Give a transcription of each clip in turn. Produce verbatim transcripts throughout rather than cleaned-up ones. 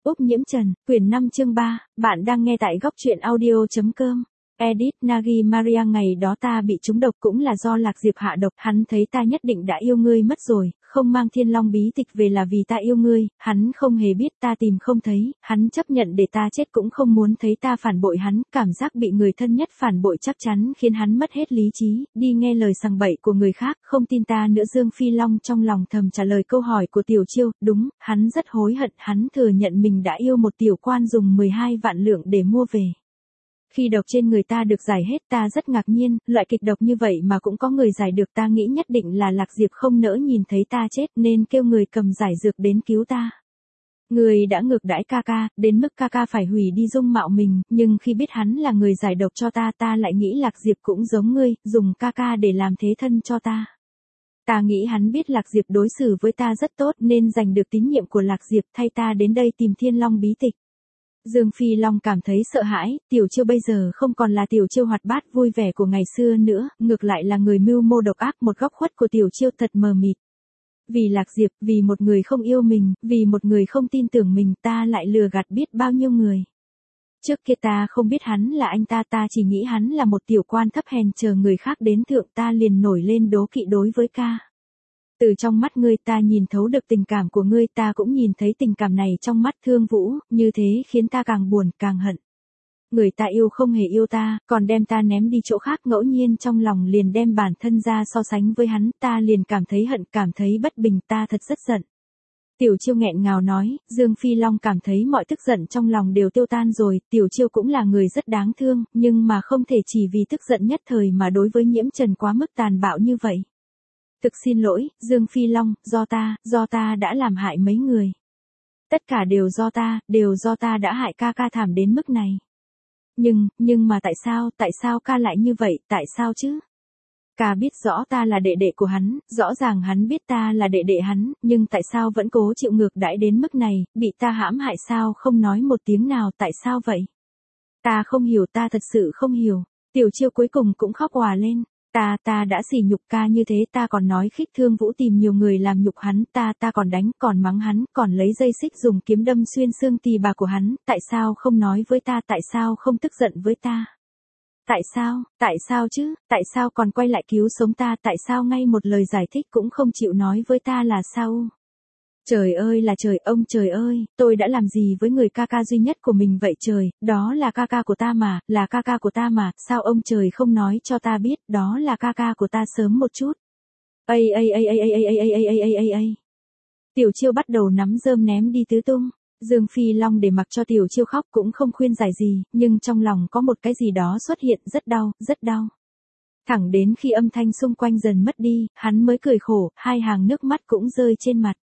Úc Nhiễm Trần, quyển năm chương ba, bạn đang nghe tại góc truyện audio.com. Edit Nagi Maria, ngày đó ta bị trúng độc cũng là do Lạc Diệp hạ độc, hắn thấy ta nhất định đã yêu ngươi mất rồi, không mang Thiên Long bí tịch về là vì ta yêu ngươi, hắn không hề biết ta tìm không thấy, hắn chấp nhận để ta chết cũng không muốn thấy ta phản bội hắn, cảm giác bị người thân nhất phản bội chắc chắn khiến hắn mất hết lý trí, đi nghe lời sằng bậy của người khác, không tin ta nữa. Dương Phi Long trong lòng thầm trả lời câu hỏi của Tiểu Chiêu, đúng, hắn rất hối hận, hắn thừa nhận mình đã yêu một tiểu quan dùng mười hai vạn lượng để mua về. Khi độc trên người ta được giải hết ta rất ngạc nhiên, loại kịch độc như vậy mà cũng có người giải được, ta nghĩ nhất định là Lạc Diệp không nỡ nhìn thấy ta chết nên kêu người cầm giải dược đến cứu ta. Người đã ngược đãi ca ca, đến mức ca ca phải hủy đi dung mạo mình, nhưng khi biết hắn là người giải độc cho ta ta lại nghĩ Lạc Diệp cũng giống ngươi, dùng ca ca để làm thế thân cho ta. Ta nghĩ hắn biết Lạc Diệp đối xử với ta rất tốt nên giành được tín nhiệm của Lạc Diệp thay ta đến đây tìm Thiên Long bí tịch. Dương Phi Long cảm thấy sợ hãi, Tiểu Chiêu bây giờ không còn là Tiểu Chiêu hoạt bát vui vẻ của ngày xưa nữa, ngược lại là người mưu mô độc ác. Một góc khuất của Tiểu Chiêu thật mờ mịt. Vì Lạc Diệp, vì một người không yêu mình, vì một người không tin tưởng mình, ta lại lừa gạt biết bao nhiêu người. Trước kia ta không biết hắn là anh ta, ta chỉ nghĩ hắn là một tiểu quan thấp hèn chờ người khác đến thượng, ta liền nổi lên đố kỵ đối với ca. Từ trong mắt ngươi ta nhìn thấu được tình cảm của ngươi, ta cũng nhìn thấy tình cảm này trong mắt Thương Vũ, như thế khiến ta càng buồn, càng hận. Người ta yêu không hề yêu ta, còn đem ta ném đi chỗ khác, ngẫu nhiên trong lòng liền đem bản thân ra so sánh với hắn, ta liền cảm thấy hận, cảm thấy bất bình, ta thật rất giận. Tiểu Chiêu nghẹn ngào nói, Dương Phi Long cảm thấy mọi tức giận trong lòng đều tiêu tan rồi, Tiểu Chiêu cũng là người rất đáng thương, nhưng mà không thể chỉ vì tức giận nhất thời mà đối với Nhiễm Trần quá mức tàn bạo như vậy. Thực xin lỗi, Dương Phi Long, do ta, do ta đã làm hại mấy người. Tất cả đều do ta, đều do ta đã hại ca ca thảm đến mức này. Nhưng, nhưng mà tại sao, tại sao ca lại như vậy, tại sao chứ? Ca biết rõ ta là đệ đệ của hắn, rõ ràng hắn biết ta là đệ đệ hắn, nhưng tại sao vẫn cố chịu ngược đãi đến mức này, bị ta hãm hại sao không nói một tiếng nào, tại sao vậy? Ta không hiểu, ta thật sự không hiểu. Tiểu Chiêu cuối cùng cũng khóc òa lên. Ta, ta đã sỉ nhục ca như thế, ta còn nói khích Thương Vũ tìm nhiều người làm nhục hắn, ta, ta còn đánh, còn mắng hắn, còn lấy dây xích dùng kiếm đâm xuyên xương tỳ bà của hắn, tại sao không nói với ta, tại sao không tức giận với ta? Tại sao, tại sao chứ, tại sao còn quay lại cứu sống ta, tại sao ngay một lời giải thích cũng không chịu nói với ta là sao? Trời ơi là trời, ông trời ơi, tôi đã làm gì với người ca ca duy nhất của mình vậy trời, đó là ca ca của ta mà, là ca ca của ta mà, sao ông trời không nói cho ta biết, đó là ca ca của ta sớm một chút. Ây ây ây ây ây ây ây ây ây ây ây ây. Tiểu Chiêu bắt đầu nắm rơm ném đi tứ tung. Dương Phi Long để mặc cho Tiểu Chiêu khóc cũng không khuyên giải gì, nhưng trong lòng có một cái gì đó xuất hiện, rất đau, rất đau. Thẳng đến khi âm thanh xung quanh dần mất đi, hắn mới cười khổ, hai hàng nước mắt cũng rơi trên mặt.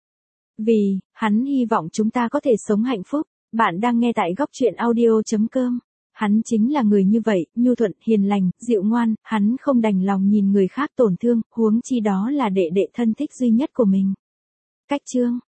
Vì, hắn hy vọng chúng ta có thể sống hạnh phúc. Bạn đang nghe tại góc truyện audio.com. Hắn chính là người như vậy, nhu thuận, hiền lành, dịu ngoan, hắn không đành lòng nhìn người khác tổn thương, huống chi đó là đệ đệ thân thích duy nhất của mình. Cách chương